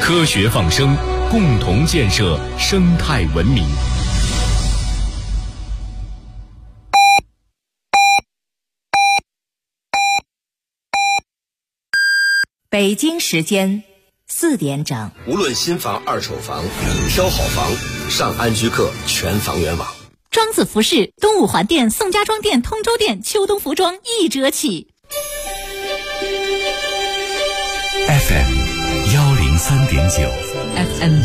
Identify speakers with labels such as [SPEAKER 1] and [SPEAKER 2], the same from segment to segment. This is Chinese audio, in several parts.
[SPEAKER 1] 科学放声，共同建设生态文明。
[SPEAKER 2] 北京时间4点整。
[SPEAKER 3] 无论新房二手房，挑好房上安居客全房源网。
[SPEAKER 4] 庄子服饰东五环店、宋家庄店、通州店秋冬服装1折起。
[SPEAKER 5] FM 103.9
[SPEAKER 6] FM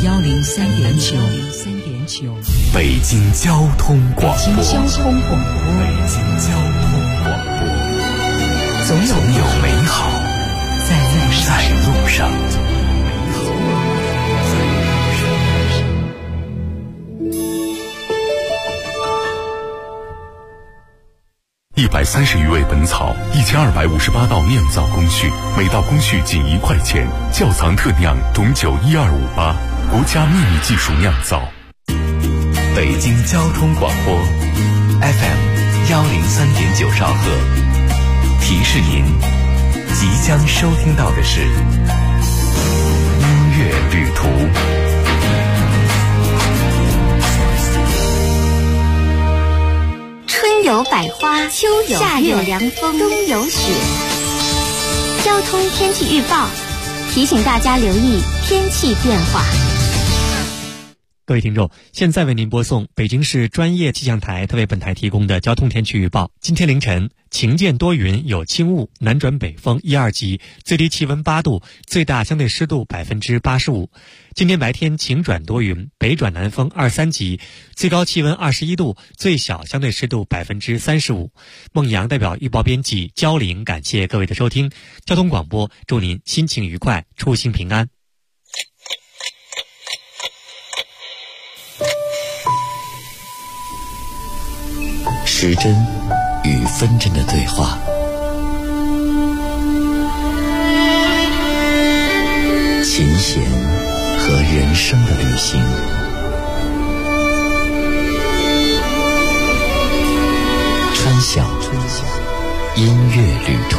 [SPEAKER 6] 103.9
[SPEAKER 5] 北京交通广播。
[SPEAKER 6] 北京交通广播，总有美好在路上。
[SPEAKER 5] 130余味本草，1258道酿造工序，每道工序仅1块钱。窖藏特酿种酒12588，国家秘密技术酿造。
[SPEAKER 7] 北京交通广播 FM 103.9兆赫，提示您即将收听到的是音乐旅途。
[SPEAKER 8] 春有百花，秋有夏有凉风，冬有雪。交通天气预报提醒大家留意天气变化。
[SPEAKER 9] 各位听众，现在为您播送北京市专业气象台特为本台提供的交通天气预报。今天凌晨晴间多云，有轻雾，南转北风1、2级，最低气温8度，最大相对湿度85%。今天白天晴转多云，北转南风2、3级，最高气温21度，最小相对湿度35%。孟阳代表预报编辑焦玲，感谢各位的收听。交通广播，祝您心情愉快，出行平安。
[SPEAKER 7] 时针与分针的对话，琴弦和人生的旅行，川晓音乐旅途。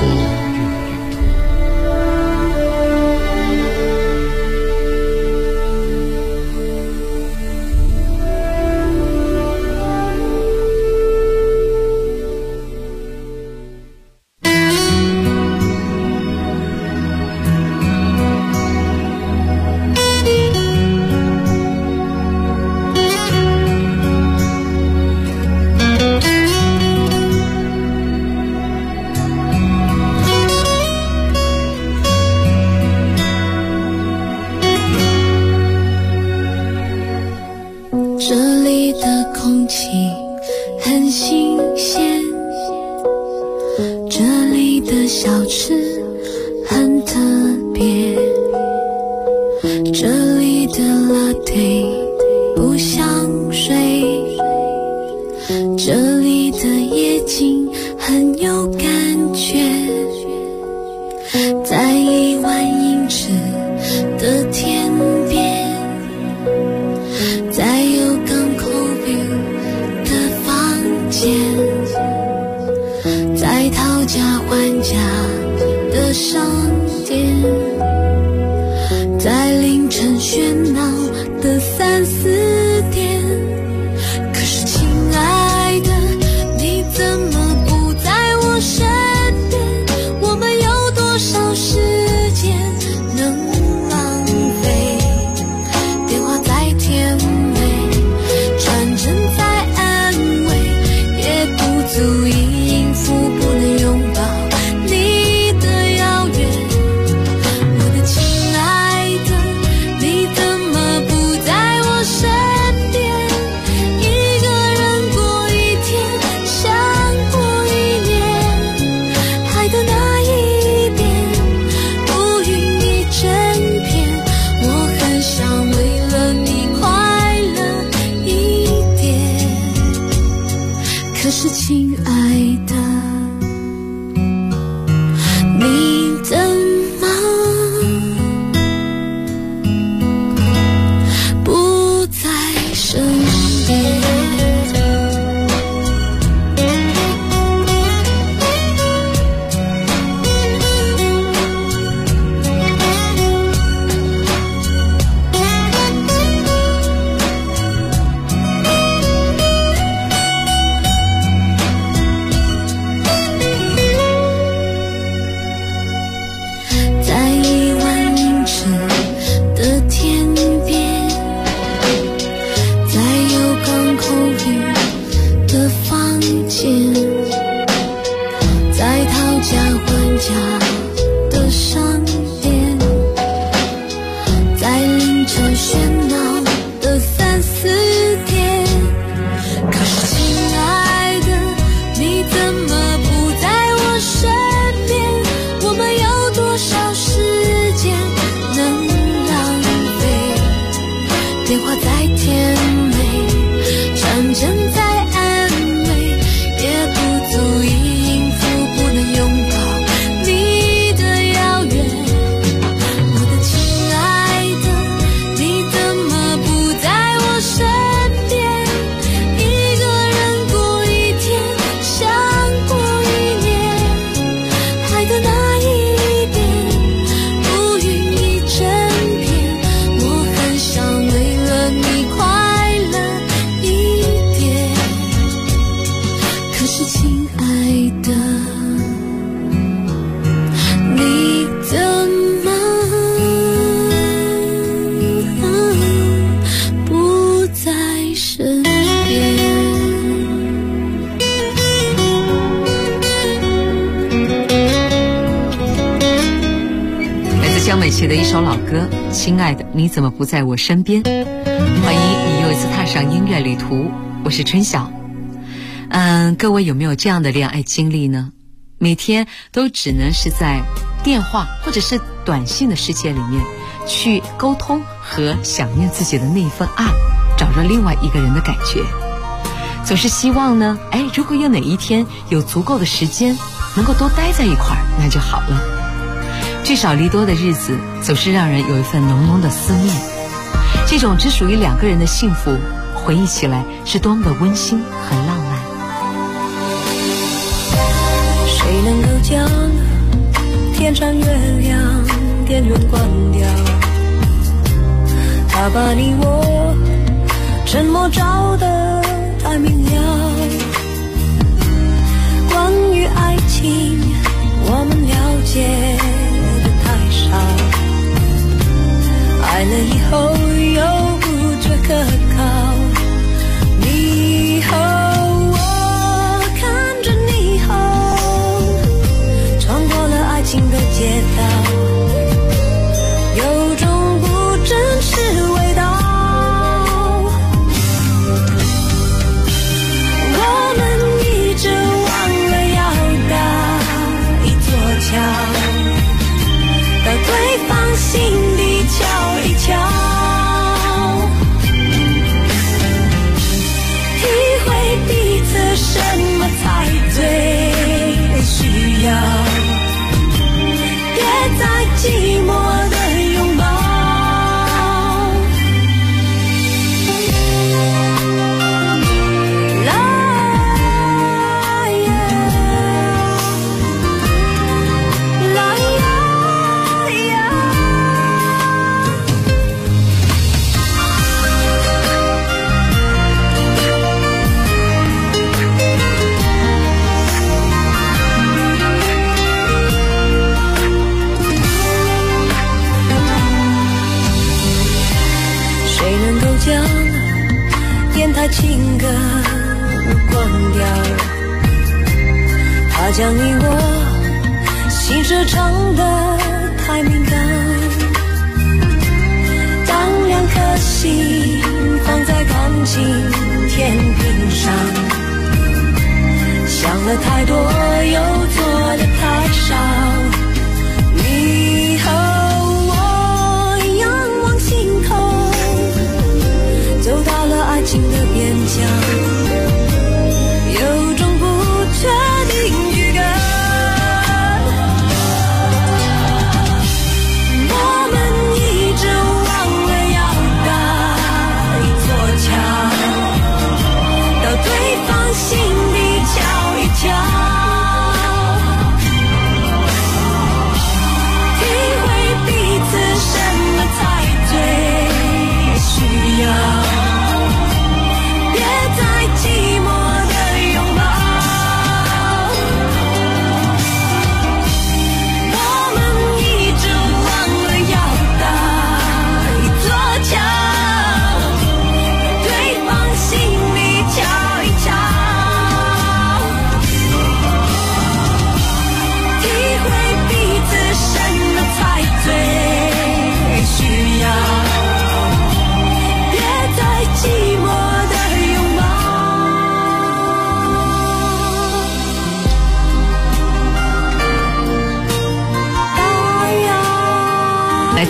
[SPEAKER 10] 你的凌晨喧闹的3、4点，可是亲爱的，你怎么不在我身边？我们有多少时间能浪费？电话再甜美，传真再安慰，也不足以应付不能拥抱你的遥远。我的亲爱的，你怎么不在我身边？一个人过一天，想过一年，爱的那一边，乌云一整片。我很想为了你快乐一点，可是亲爱的，你怎么不在身边？
[SPEAKER 11] 来自江美琪的一首老歌《亲爱的，你怎么不在我身边》。欢迎你又一次踏上音乐旅途，我是春晓。各位有没有这样的恋爱经历呢？每天都只能是在电话或者是短信的世界里面去沟通和想念自己的那一份爱，找着另外一个人的感觉。总是希望呢，如果有哪一天有足够的时间能够多待在一块儿，那就好了。聚少离多的日子总是让人有一份浓浓的思念，这种只属于2个人的幸福，回忆起来是多么的温馨和浪漫。
[SPEAKER 10] 谁能够将天上月亮电源关掉？它把你我沉默照得太明了。关于爱情，我们了解的太少，爱了以后又不觉可靠。你和我看着霓虹，穿过了爱情的街道，有种不真实味道。我们一直忘了要搭一座桥，到对方心底瞧一瞧，体会彼此什么才最需要，别再寂寞的拥抱。将电台情歌关掉，它将你我心事唱得太敏感。当2颗心放在感情天平上，想了太多又做得太少。你和我仰望星空，走到了爱情的边疆，有种不确定预感。我们一直忘了要搭一座桥，到对方心底瞧一瞧，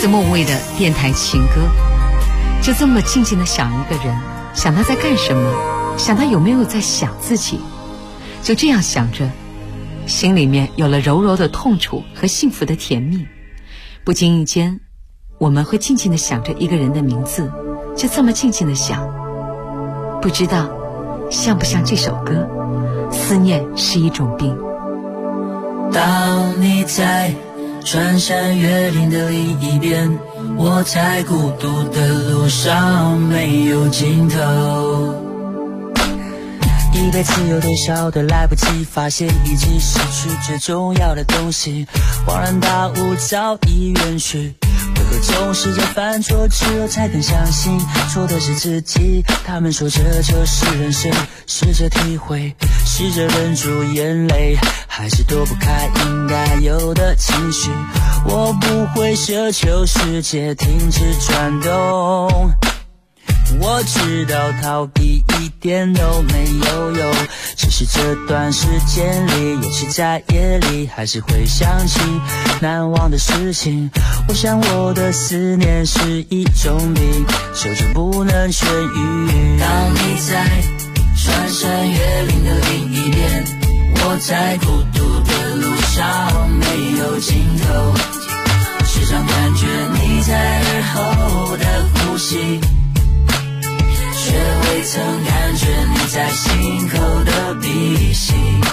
[SPEAKER 11] 自莫文蔚的电台情歌。就这么静静地想一个人，想他在干什么，想他有没有在想自己。就这样想着，心里面有了柔柔的痛楚和幸福的甜蜜。不经意间，我们会静静地想着一个人的名字，就这么静静地想。不知道像不像这首歌，思念是一种病。
[SPEAKER 12] 当你在穿山越岭的另一边，我在孤独的路上没有尽头。一辈子有多少的来不及发现，已经失去最重要的东西，恍然大悟早已远去。为何总是在犯错之后才更相信错的是自己？他们说这就是人生，试着体会，试着忍住眼泪，还是躲不开应该有的情绪。我不会奢求世界停止转动，我知道逃避一点都没有用，只是这段时间里，也许在夜里还是会想起难忘的事情。我想我的思念是一种病，久久不能痊愈。当你在穿山越岭的另一边，我在孤独的路上没有尽头，时常感觉你在耳后的呼吸，却未曾感觉你在心口的鼻息。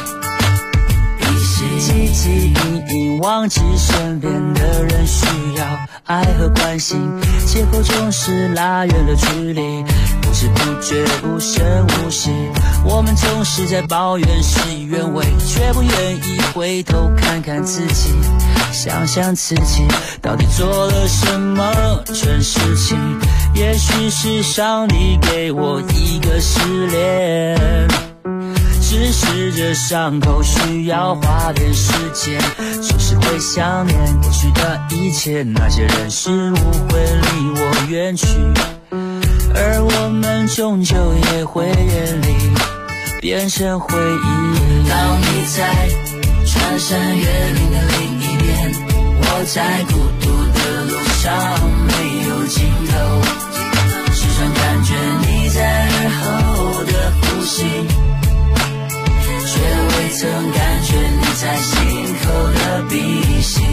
[SPEAKER 12] 汲汲营营忘记身边的人需要爱和关心，借口总是拉远了距离，不知不觉无声无息。我们总是在抱怨事与愿违，却不愿意回头看看自己，想想自己到底做了什么蠢事情。也许是上帝给我一个试炼，只是这伤口需要花点时间，就是会想念过去的一切，那些人事物会离我远去，而我们终究也会远离，变成回忆。当你在穿山越岭的另一边，我在孤独的路上没有尽头，时常感觉你在耳后的呼吸，却未曾感觉你在心口的鼻息。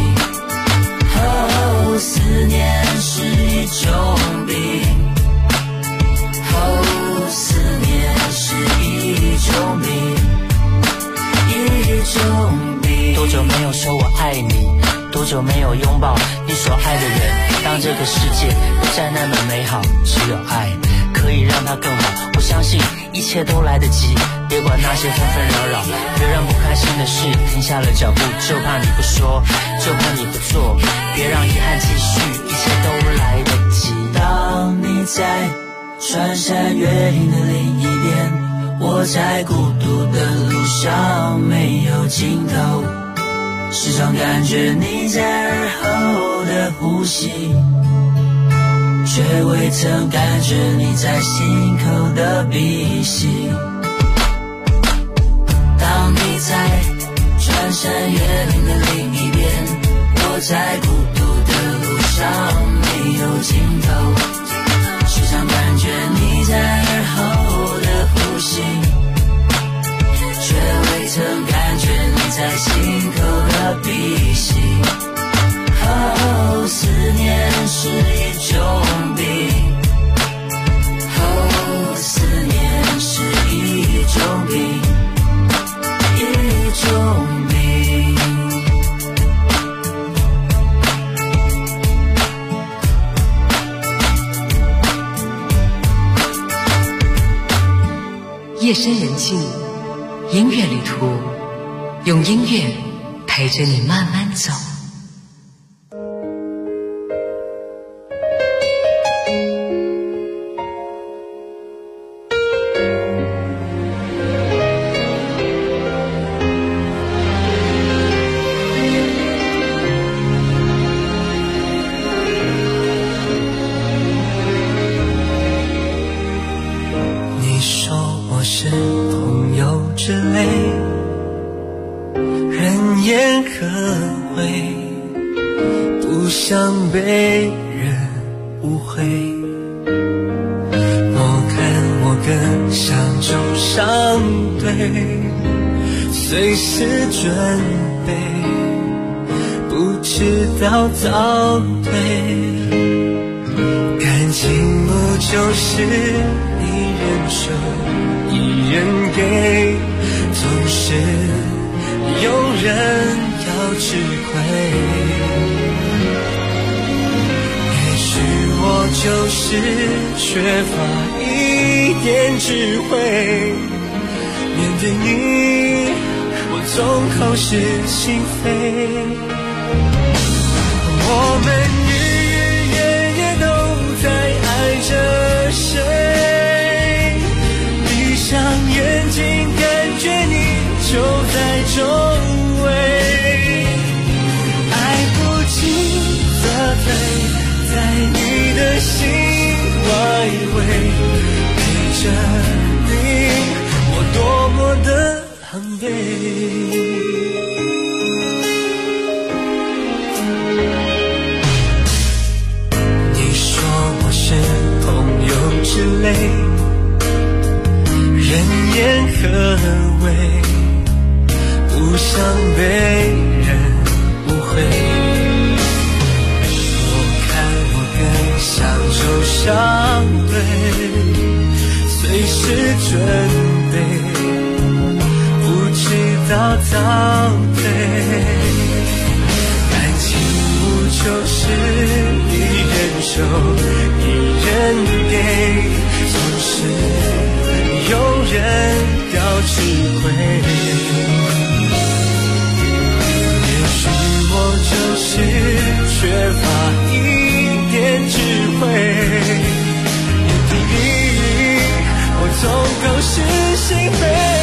[SPEAKER 12] 哦，思念是一种病，哦，思念是一种病，一种病。多久没有说我爱你，多久没有拥抱你所爱的人。当这个世界不再那么美好，只有爱可以让它更好。我相信一切都来得及，别管那些纷纷扰扰，别让不开心的事停下了脚步，就怕你不说，就怕你不做，别让遗憾继续，一切都来得及。当你在穿山越岭的另一边，我在孤独的路上没有尽头，时常感觉你在耳后的呼吸，却未曾感觉你在心口的鼻息。当你在穿山越岭的另一边，我在孤独的路上没有尽头，时常感觉你在耳后的呼吸，却未曾感觉你在心口的鼻息。哦，思念是一种病，哦，思念是一种病，一种病。
[SPEAKER 11] 夜深人静，音乐旅途，用音乐陪着你慢慢走。
[SPEAKER 12] 不想被人误会。我看我更像种伤对，随时准备，不知道早退。感情不就是一人收一人给，总是有人要吃亏。也许我就是缺乏一点智慧，面对你我总口是心非。我们日日夜夜都在爱着谁，闭上眼睛感觉你就在周围，爱不尽则退，在你的心外围，陪着你我多么的狼狈。之类，人言可畏，不想被人误会。我看我更像受伤对，随时准备，不知道早退。感情不就是一人收一人给，总是有人要吃亏。也许我就是缺乏一点智慧，面对你我总口是心非。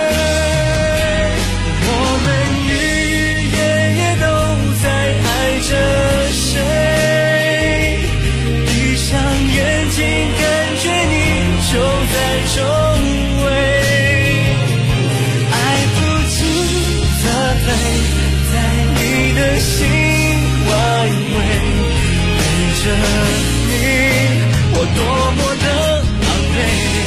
[SPEAKER 12] 我们日日夜夜都在爱着谁，闭上眼睛感觉你就在周围，爱不尽则退，在你的心外围，陪着你我多么的狼狈。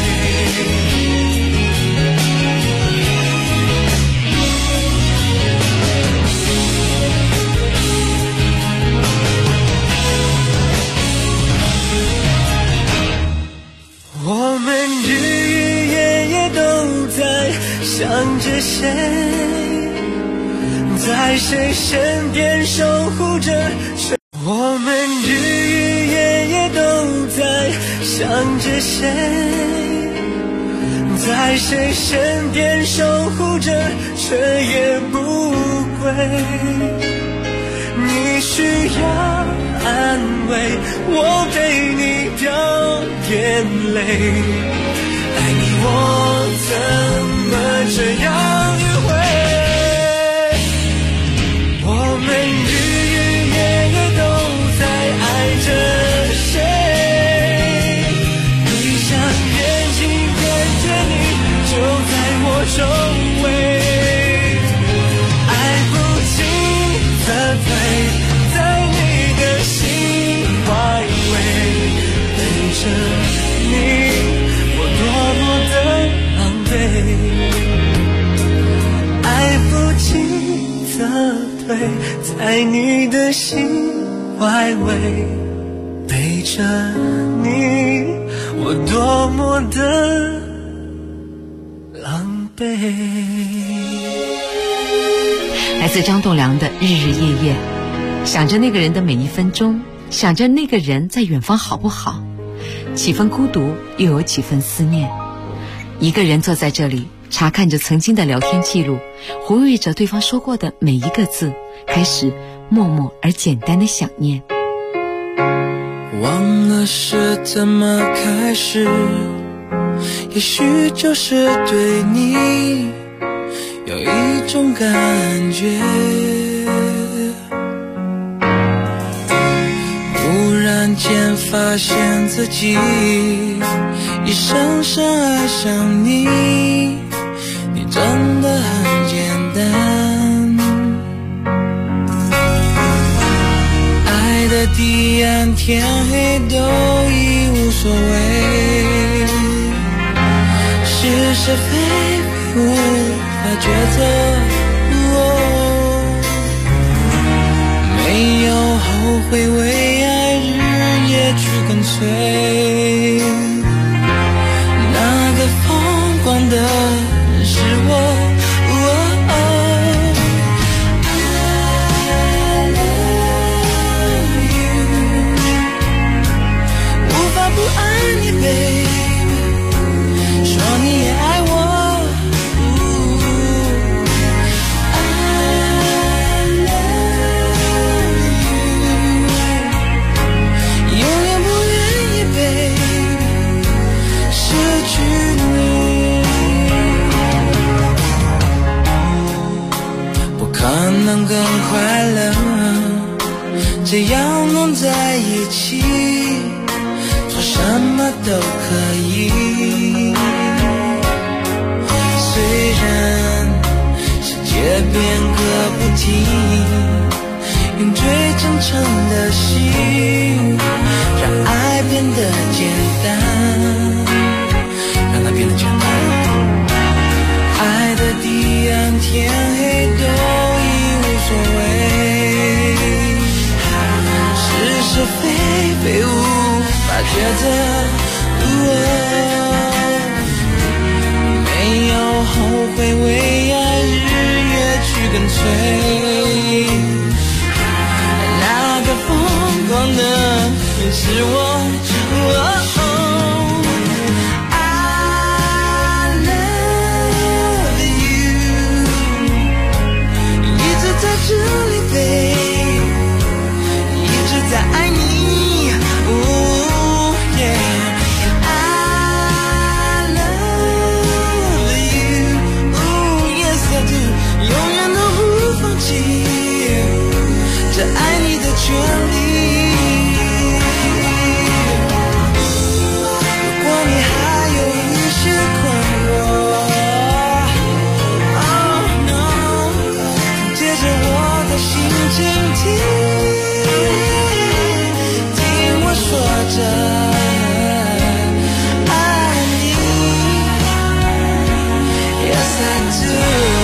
[SPEAKER 12] 我们日日夜夜都在想着谁，在谁身边守护着谁。我们日日夜夜都在想着谁，在谁身边守护着却也不归。你需要安慰，我陪你掉眼泪，爱你我怎么这样迂回。我们日日夜夜都在爱着谁，闭上眼睛感觉你就在我周围，爱不尽则退，在你的心外围，陪着你我多么的狼狈，爱不尽则退，在你的心外围，陪着你我多么的狼狈。
[SPEAKER 11] 来自张栋梁的日日夜夜，想着那个人的每一分钟，想着那个人在远方好不好，几分孤独又有几分思念。一个人坐在这里，查看着曾经的聊天记录，回味着对方说过的每一个字，开始默默而简单的想念。
[SPEAKER 12] 忘了是怎么开始，也许就是对你有一种感觉，忽然间发现自己已深深爱上你，你真的很简单。爱的彼岸天黑都已无所谓，是是非非无法抉择，没有后悔，为爱日夜去跟随，那个疯狂的人是我。能更快乐，只要能在一起，做什么都可以。虽然世界变个不停，用最真诚的心，让爱变得简单，让它变得简单。爱的彼岸天黑都所谓是是非非无法抉择，没有后悔，为爱日夜去跟随，那个疯狂的人是我。这里飞，一直在爱你。Oh yeah, I love you. Oh yes I do. 永远都不放弃这爱你的权利。如果你还有一些困惑。请听我说着爱你 Yes I do。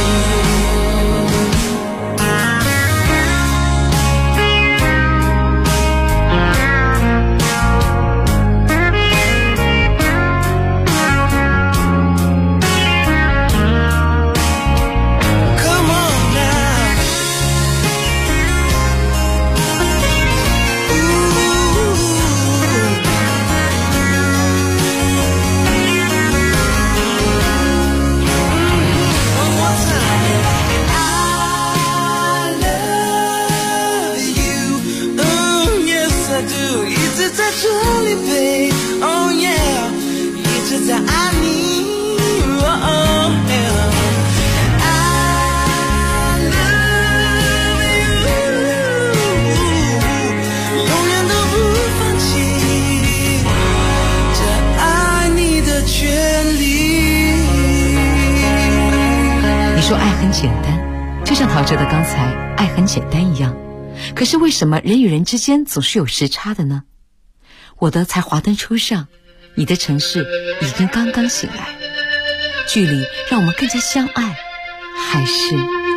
[SPEAKER 11] 说爱很简单，就像陶喆的刚才爱很简单一样，可是为什么人与人之间总是有时差的呢？我的才华灯初上，你的城市已经刚刚醒来，距离让我们更加相爱，还是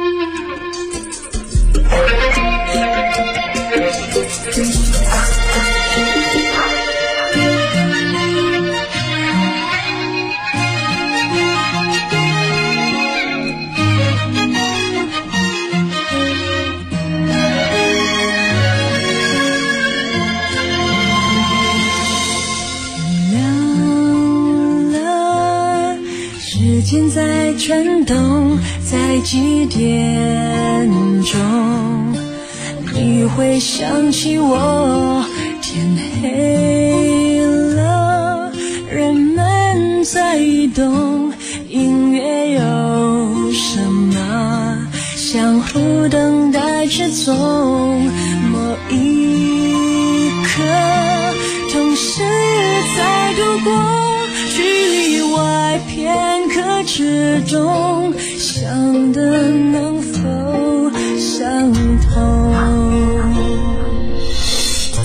[SPEAKER 10] 时间在转动，在几点钟你会想起我？天黑了，人们在移动，音乐有什么？相互等待着从某一刻，同时在度过距离外片刻之中，想的能否相同？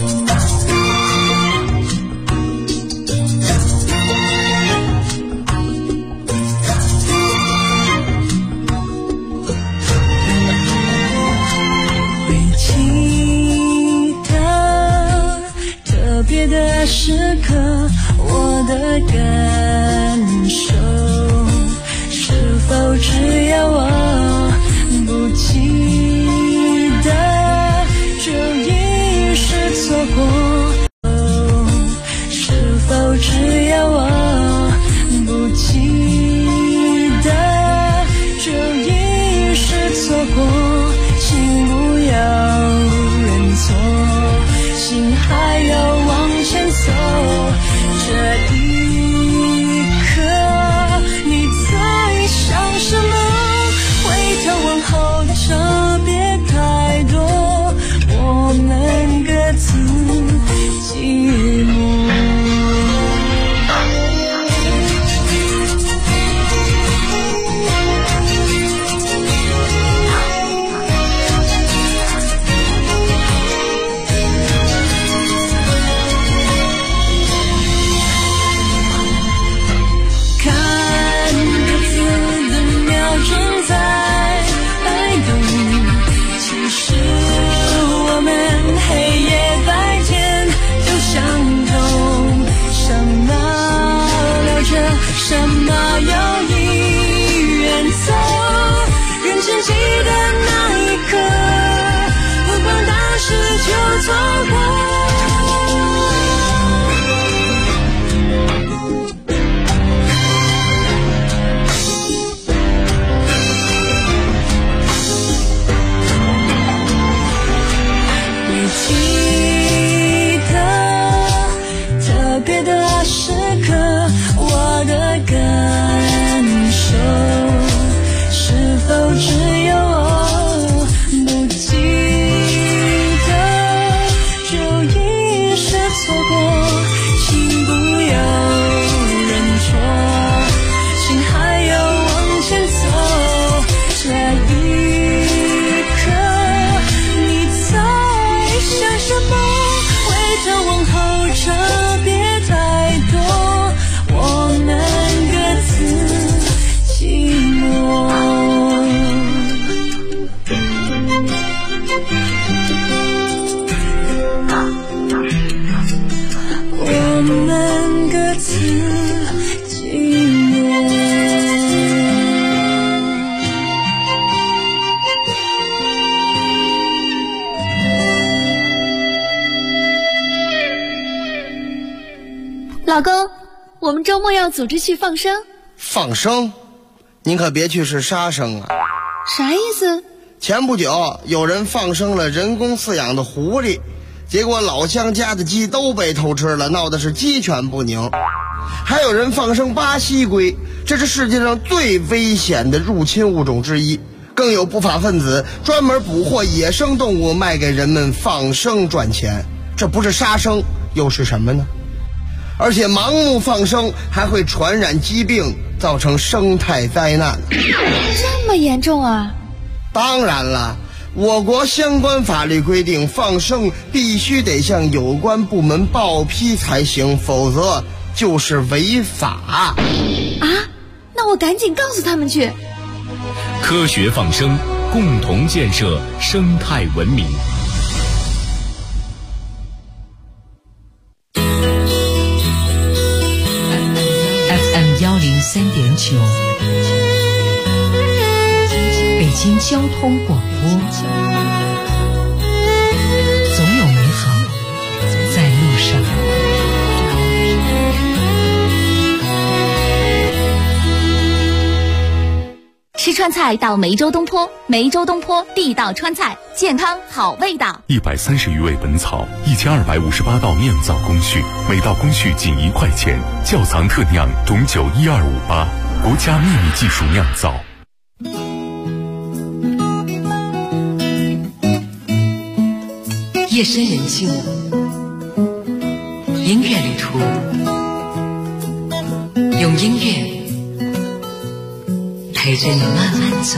[SPEAKER 10] 我的感受，是否只要我不记得，就已是错过？是否只要我不记得，就已是错过？请不要认错，心还要往前走。这一刻你在想什么？回头问候的舍别太多，我们各自寂寞。什么有意远走，认真记得那一刻，不管当时就错过。你记得特别的时刻，我的感受，是否只有我不记得，就已是错过？请不要认错，心还要往前走。这一刻你在想什么？回头往后这别太多，我们各自寂寞。我们各自寂寞。
[SPEAKER 13] 老公，我们周末要组织去放生。
[SPEAKER 14] 放生？您可别去是杀生啊！
[SPEAKER 13] 啥意思？
[SPEAKER 14] 前不久有人放生了人工饲养的狐狸，结果老乡家的鸡都被偷吃了，闹的是鸡犬不宁。还有人放生巴西龟，这是世界上最危险的入侵物种之一。更有不法分子专门捕获野生动物卖给人们放生赚钱，这不是杀生又是什么呢？而且盲目放生还会传染疾病，造成生态灾难。
[SPEAKER 13] 这么严重啊？
[SPEAKER 14] 当然了，我国相关法律规定，放生必须得向有关部门报批才行，否则就是违法。
[SPEAKER 13] 啊？那我赶紧告诉他们去。
[SPEAKER 1] 科学放生，共同建设生态文明。
[SPEAKER 11] 103.9，北京交通广播，总有美好在路上。
[SPEAKER 4] 吃川菜到梅州东坡，梅州东坡地道川菜，健康好味道。
[SPEAKER 5] 130余味本草，1258道酿造工序，每道工序仅1块钱，窖藏特酿董酒12588，国家秘密技术酿造。
[SPEAKER 11] 夜深人静，音乐旅途，用音乐陪着你慢慢走。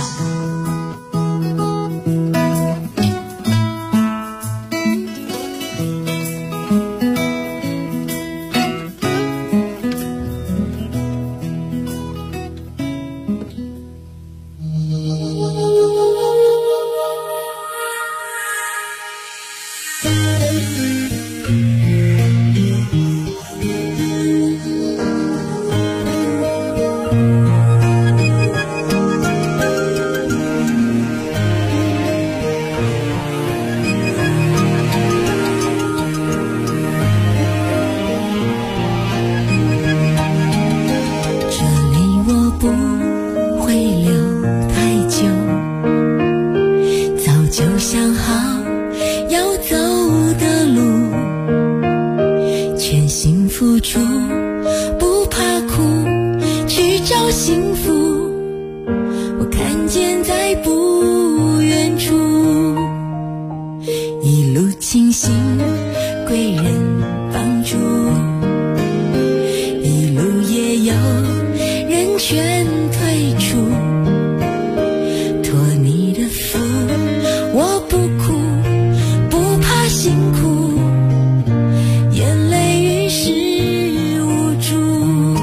[SPEAKER 10] 付出，不怕苦，去找幸福。我看见在不远处，一路清醒，贵人帮助，一路也有人劝退出。托你的福，我不哭，不怕辛苦，眼泪于事无助，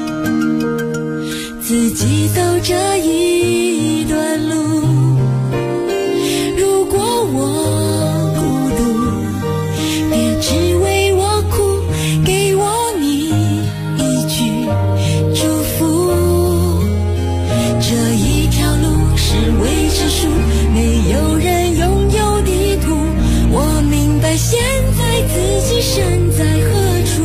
[SPEAKER 10] 自己走这一段路。如果我孤独，别只为我哭，给我你一句祝福。这一条路是未知数，没有人拥有地图。我明白现在自己身在何处，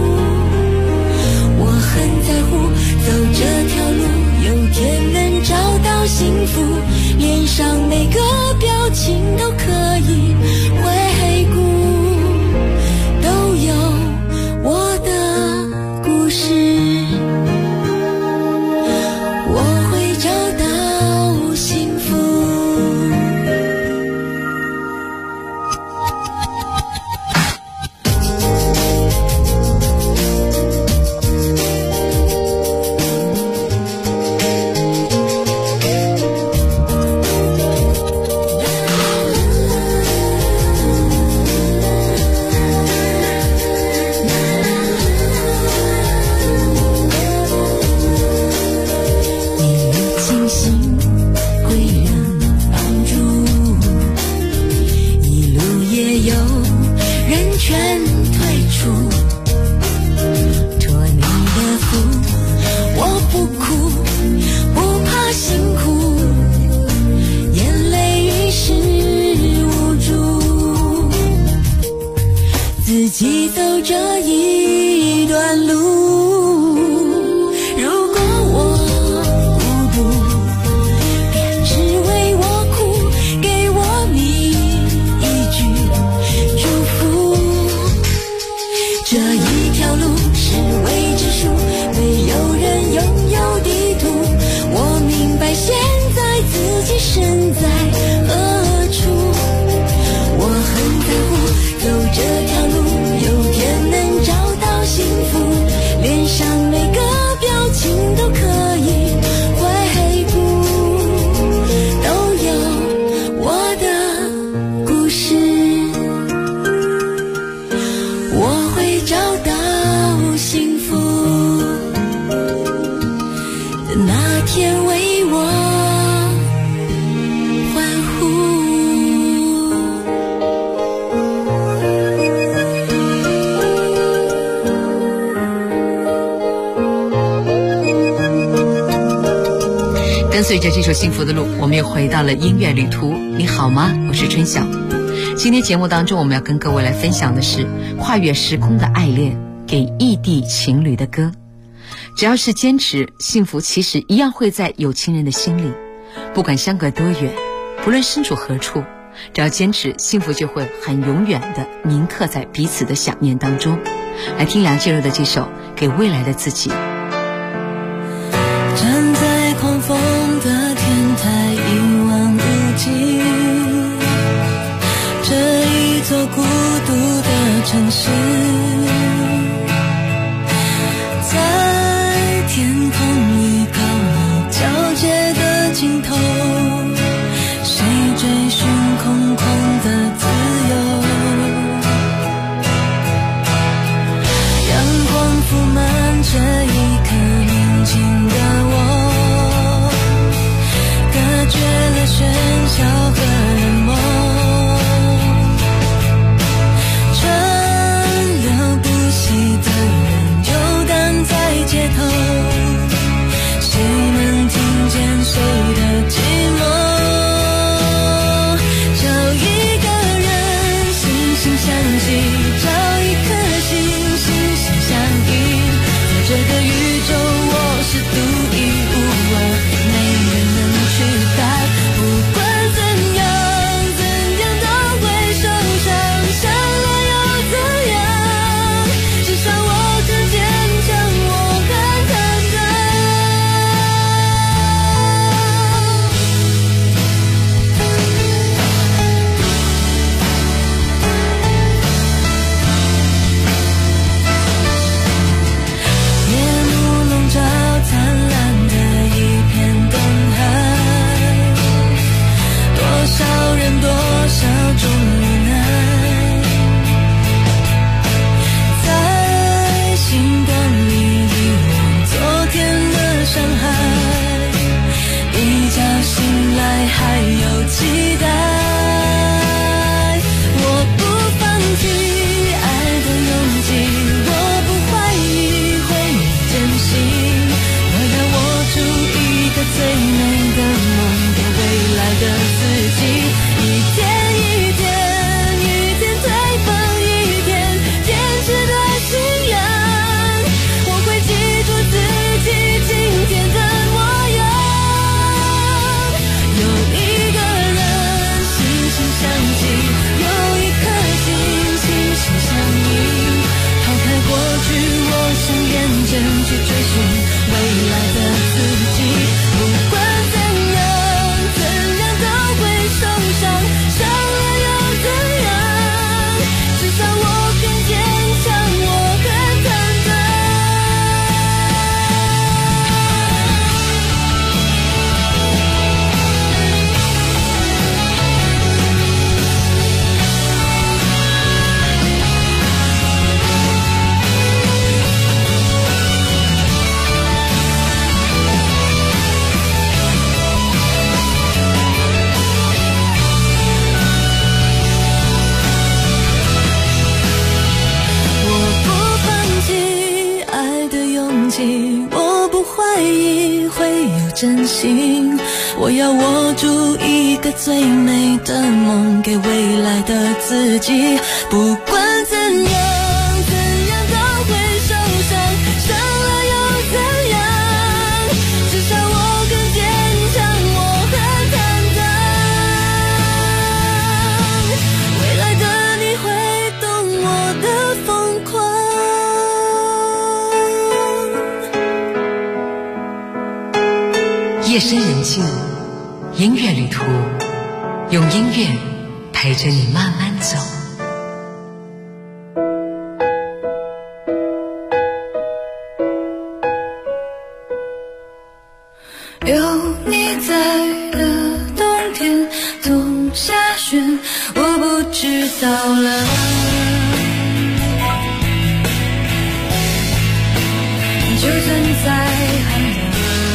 [SPEAKER 10] 我很在乎走这条路，有天能找到幸福，脸上每个表情都可以回顾，都有我的故事，我会找到幸福。自己走这一段路，如果我孤独，别只为我哭，给我你一句祝福。这一条路是未知数，没有人拥有地图。我明白现在自己身在何处，我很在乎走这条路，有天能找到幸福，脸上每个表情都可以回顾，都有我的故事，我会找到幸福的那天，为我欢呼。
[SPEAKER 11] 跟随着这首幸福的路，我们又回到了音乐旅途。你好吗？我是春晓。今天节目当中，我们要跟各位来分享的是跨越时空的爱恋，给异地情侣的歌。只要是坚持，幸福其实一样会在有情人的心里，不管相隔多远，不论身处何处，只要坚持，幸福就会很永远的铭刻在彼此的想念当中。来听梁静茹的这首《给未来的自己》。
[SPEAKER 10] 站在狂风的天台，一望无际，这一座孤独的城市，在天空与高楼交界的尽头，谁追寻空旷的自由？阳光铺满这一颗宁静的我，隔绝了喧嚣和冷漠，川流不息的人游荡在街头，谁能听见谁的寂寞？找一个人惺惺相惜，找一颗心心心相印，在这个宇宙我是独一无二，没人能取代。不管怎样， 起，我不怀疑会有真心。我要握住一个最美的梦，给未来的自己。不管怎样，怎样都会受伤，伤了又怎样？至少我更坚强，我很坦荡。未来的你会懂我的疯狂。
[SPEAKER 11] 夜深人静，音乐旅途，用音乐陪着你慢慢走。
[SPEAKER 10] 有你在的冬天总下雪，我不知道了。就算再寒冷，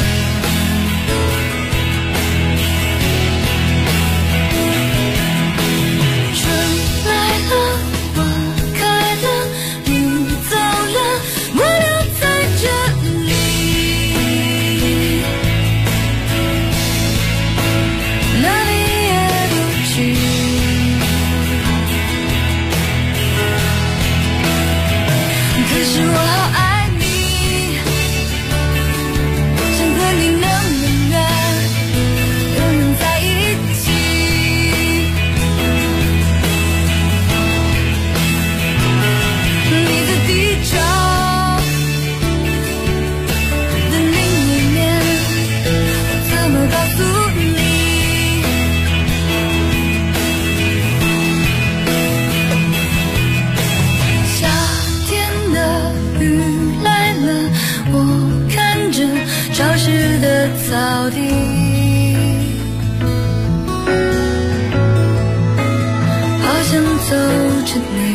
[SPEAKER 10] 草地，好想走着你。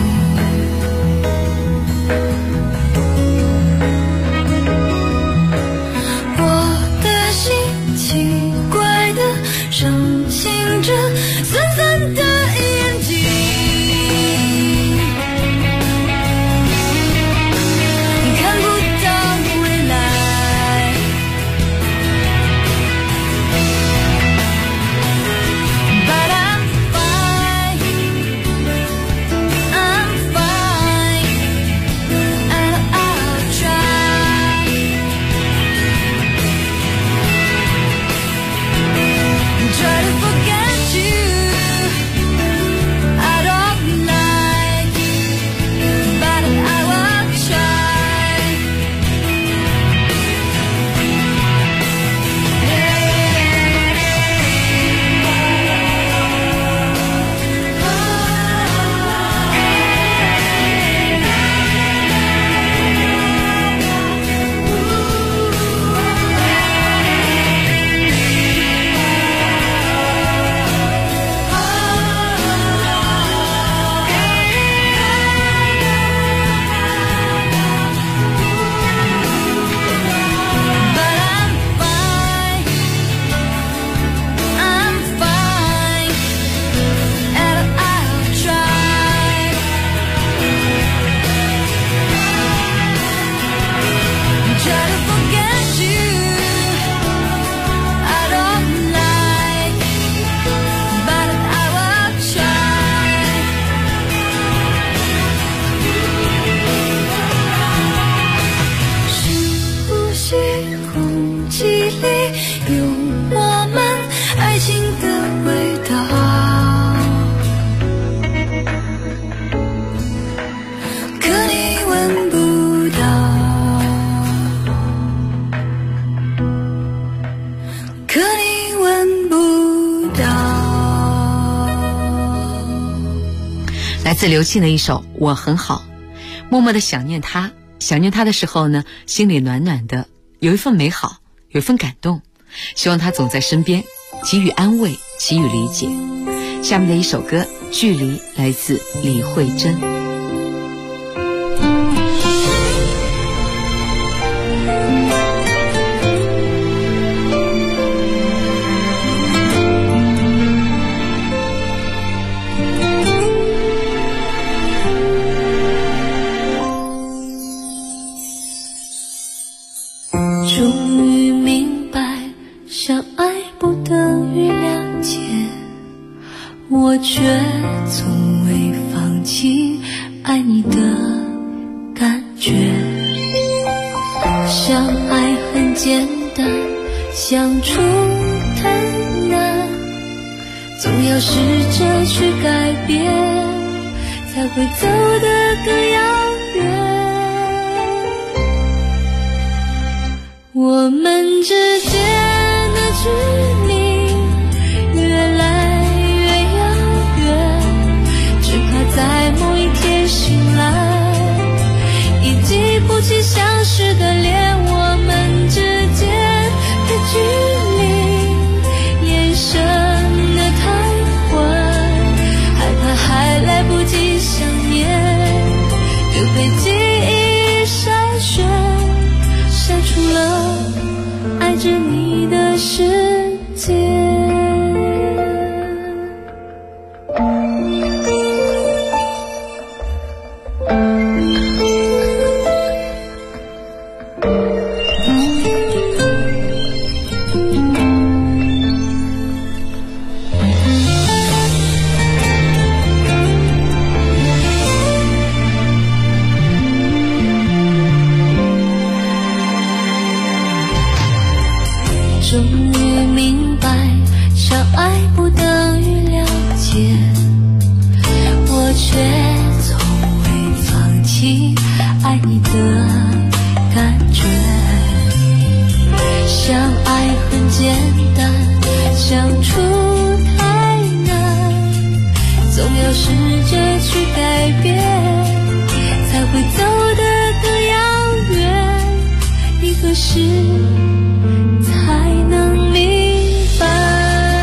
[SPEAKER 10] 我的心奇怪的伤心着，酸酸的眼睛，看不到未来。
[SPEAKER 11] 来自刘庆的一首《我很好》，默默的想念他，想念他的时候呢，心里暖暖的，有一份美好，有一份感动，希望他总在身边，给予安慰，给予理解。下面的一首歌《距离》来自李慧珍。
[SPEAKER 10] 终于明白，相爱不等于了解，我却从未放弃爱你的感觉。相爱很简单，相处太难，总要试着去改变，才会走得更遥远。我们之间的距离越来越遥远，只怕在某一天醒来，已记不起相识的脸。我们之间的距离延伸得太快，害怕还来不及想念，就被记忆筛选，删除了爱着你的世界。终于明白，相爱不等于了解，我却从未放弃爱你的感觉。相爱很简单，相处太难，总要试着去改变，才会走得更遥远。一个是才能明白。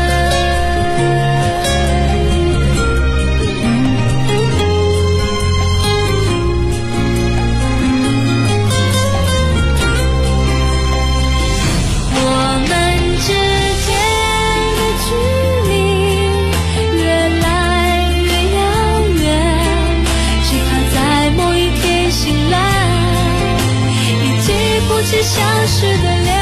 [SPEAKER 10] 我们之间的距离越来越遥远，只怕在某一天醒来，已记不起相识的脸。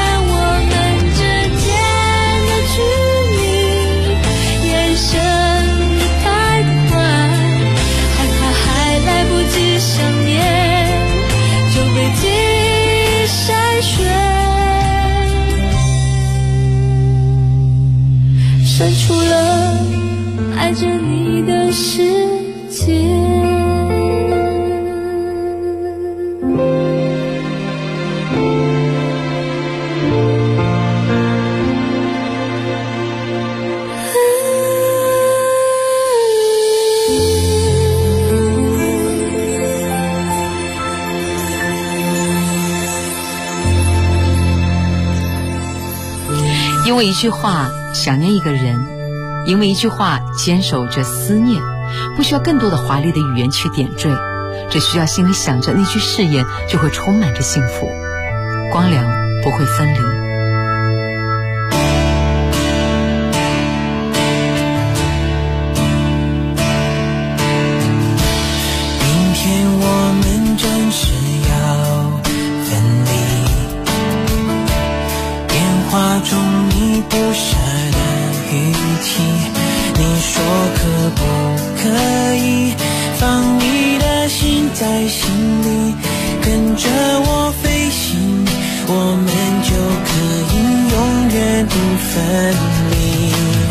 [SPEAKER 10] 删除了爱着你的世界。
[SPEAKER 11] 因为一句话想念一个人，因为一句话坚守着思念，不需要更多的华丽的语言去点缀，只需要心里想着那句誓言，就会充满着幸福，光良不会分离。
[SPEAKER 12] 明天我们正是要分离，电话中你不舍的语气，你说可不可以放你的心在心里，跟着我飞行，我们就可以永远不分离。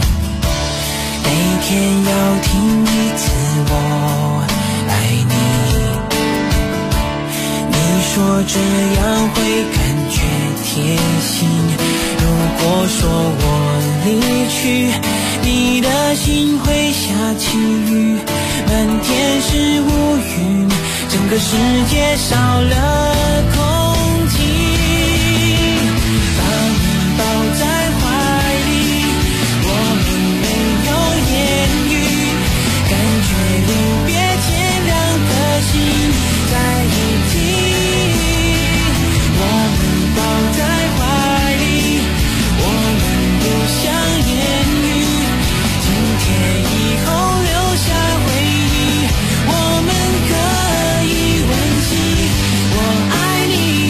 [SPEAKER 12] 每天要听一次我爱你，你说这样会感觉贴心，如果说我离去，你的心会下起雨，满天是乌云，整个世界少了空气。把你抱在怀里，我们没有言语，感觉离别前两颗心在一起。我们抱在怀里，我们不想言语，今天以后留下回忆，我们可以温习，我爱你。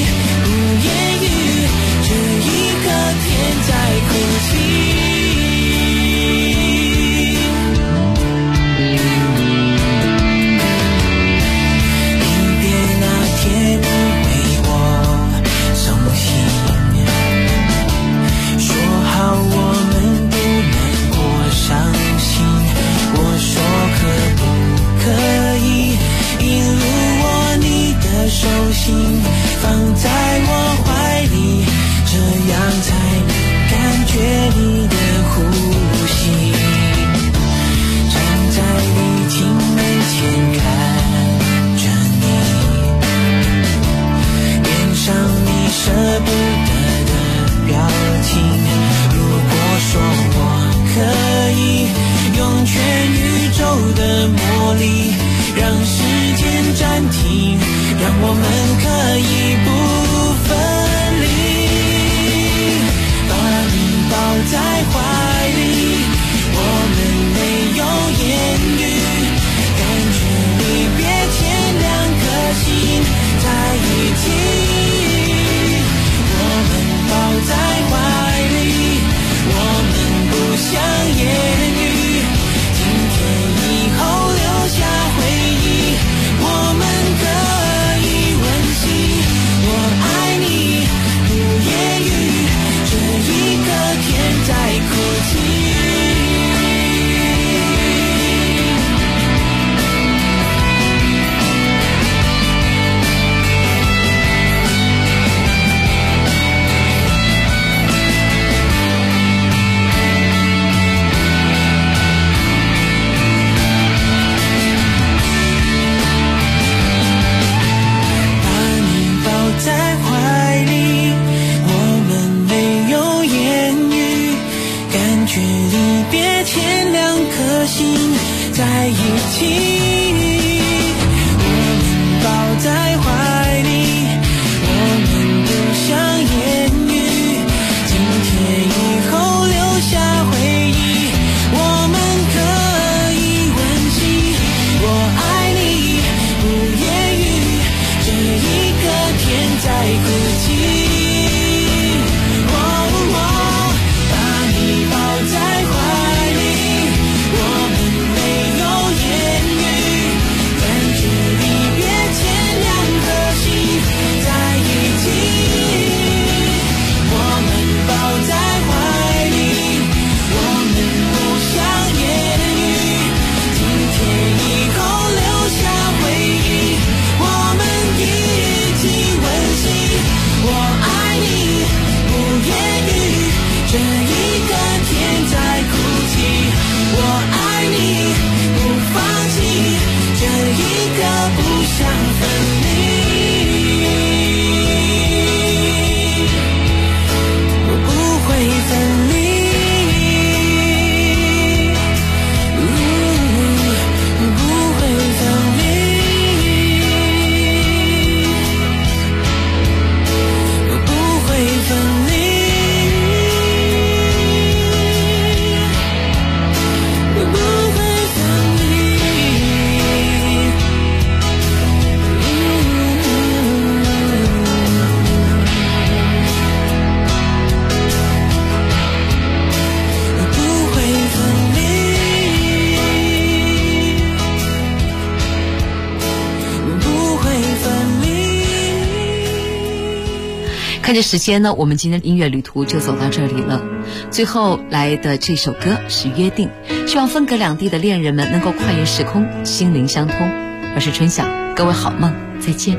[SPEAKER 11] 看着时间呢，我们今天的音乐旅途就走到这里了。最后来的这首歌是约定，希望分隔两地的恋人们能够跨越时空，心灵相通。我是春晓，各位好梦，再见。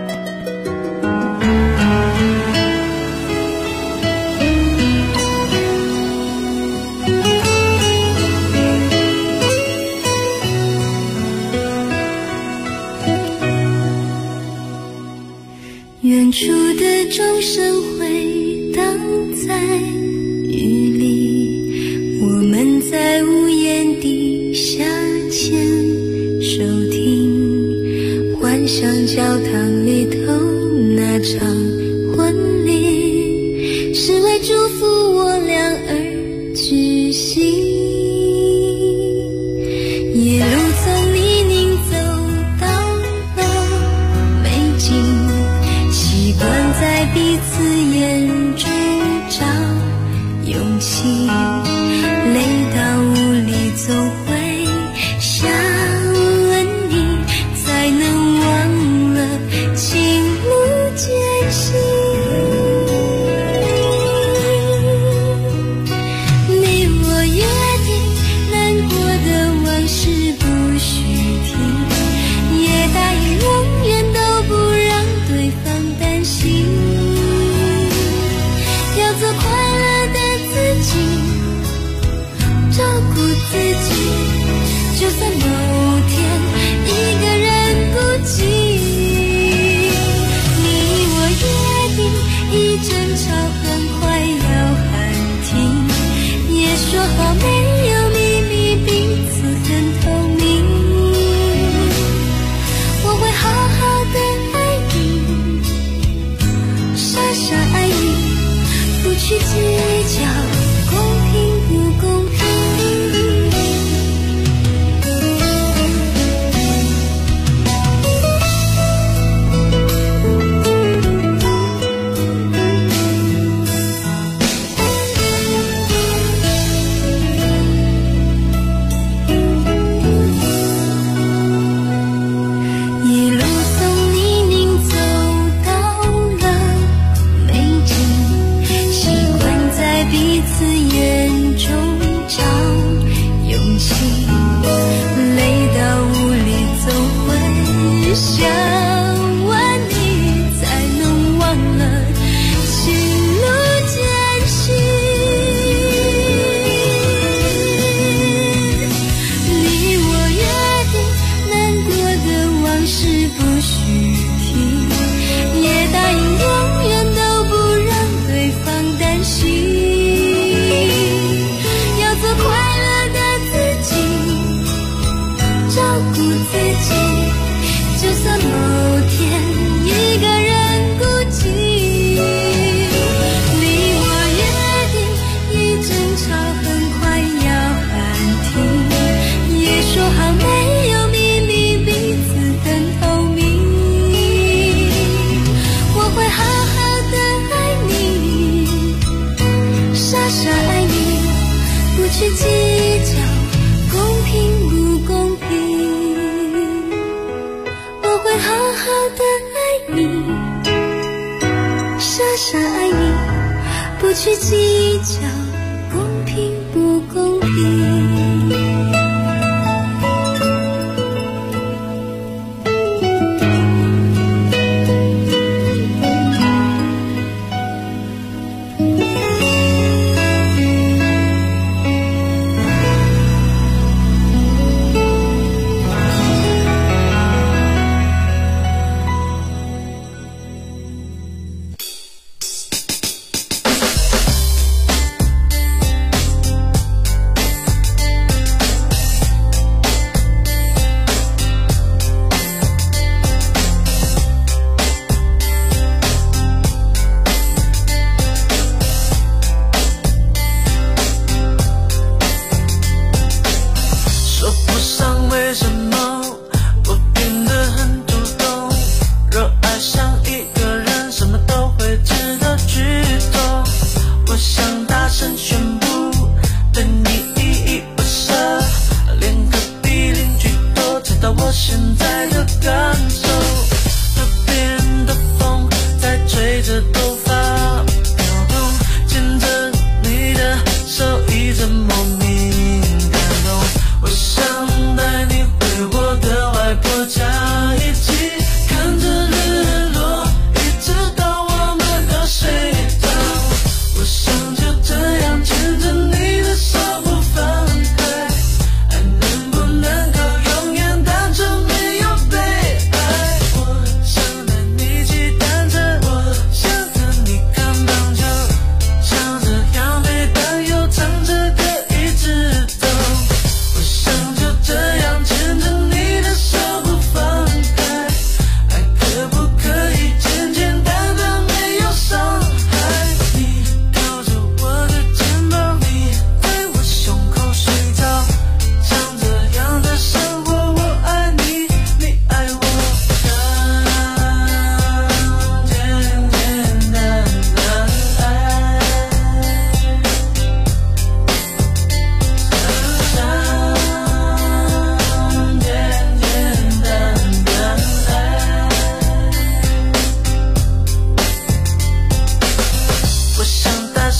[SPEAKER 10] 远处的钟声回荡在雨里，我们在屋檐底下牵手听，幻想教堂里头那场婚礼是为祝福我俩而举行。夜路从泥泞走到了美景，习惯在彼此眼中找勇气，累到无力走回想问你，才能忘了情路艰辛。你我约定难过的往事不许提，也答应永远都不让对方担心，要做快乐的自己，照顾自己，就算某天一个人孤寂。你我约定一争吵很快要喊停，也说好没有秘密，彼此很透明。我会好好的爱你，傻傻爱你，不去计较公平不公平。一路从泥泞走到了美景，习惯在彼此眼中找勇气，累到无力走回想问你，才能忘了情路艰辛。你我约定难过的往事不许提，也答应永远都不让对方担心，要做快乐的自己，照顾自己，就算某天一个人孤寂。你我约定一争吵很快要喊停，也说好没有秘密，彼此很透明。我会好好的爱你，傻傻爱你，不去计较公平不公平。我会好好的爱你，傻傻爱你，不去计较公平不公平。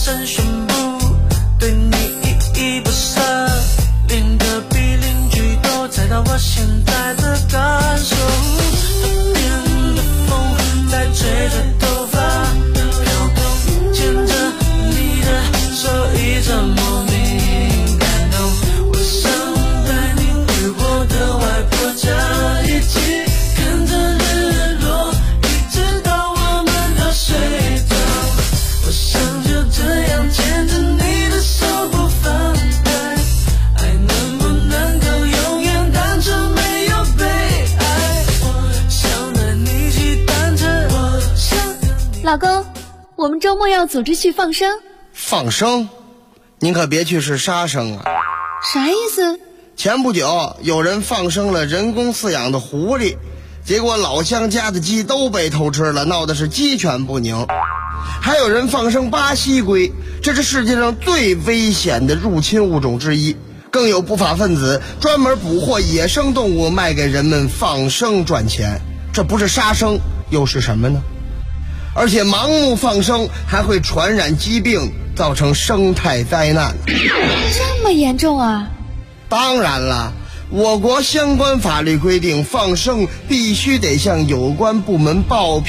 [SPEAKER 12] 声宣布对你依依不舍，连隔壁邻居都猜到我现在的感受。冬天的风在吹着头发飘动，牵着你的手一直莫名感动。我想带你回我的外婆家，一起看着日落，一直到我们都睡着。我想就这样牵着你的手不放开，爱能不能够永远单纯没有被爱。我想带你骑单车，我想
[SPEAKER 13] 老公，我们周末要组织去放生。
[SPEAKER 14] 放生？您可别去是杀生啊！
[SPEAKER 13] 啥意思？
[SPEAKER 14] 前不久有人放生了人工饲养的狐狸，结果老乡家的鸡都被偷吃了，闹得是鸡犬不宁。还有人放生巴西龟，这是世界上最危险的入侵物种之一。更有不法分子专门捕获野生动物卖给人们放生赚钱，这不是杀生又是什么呢？而且盲目放生还会传染疾病，造成生态灾难。
[SPEAKER 13] 这么严重啊？
[SPEAKER 14] 当然了，我国相关法律规定，放生必须得向有关部门报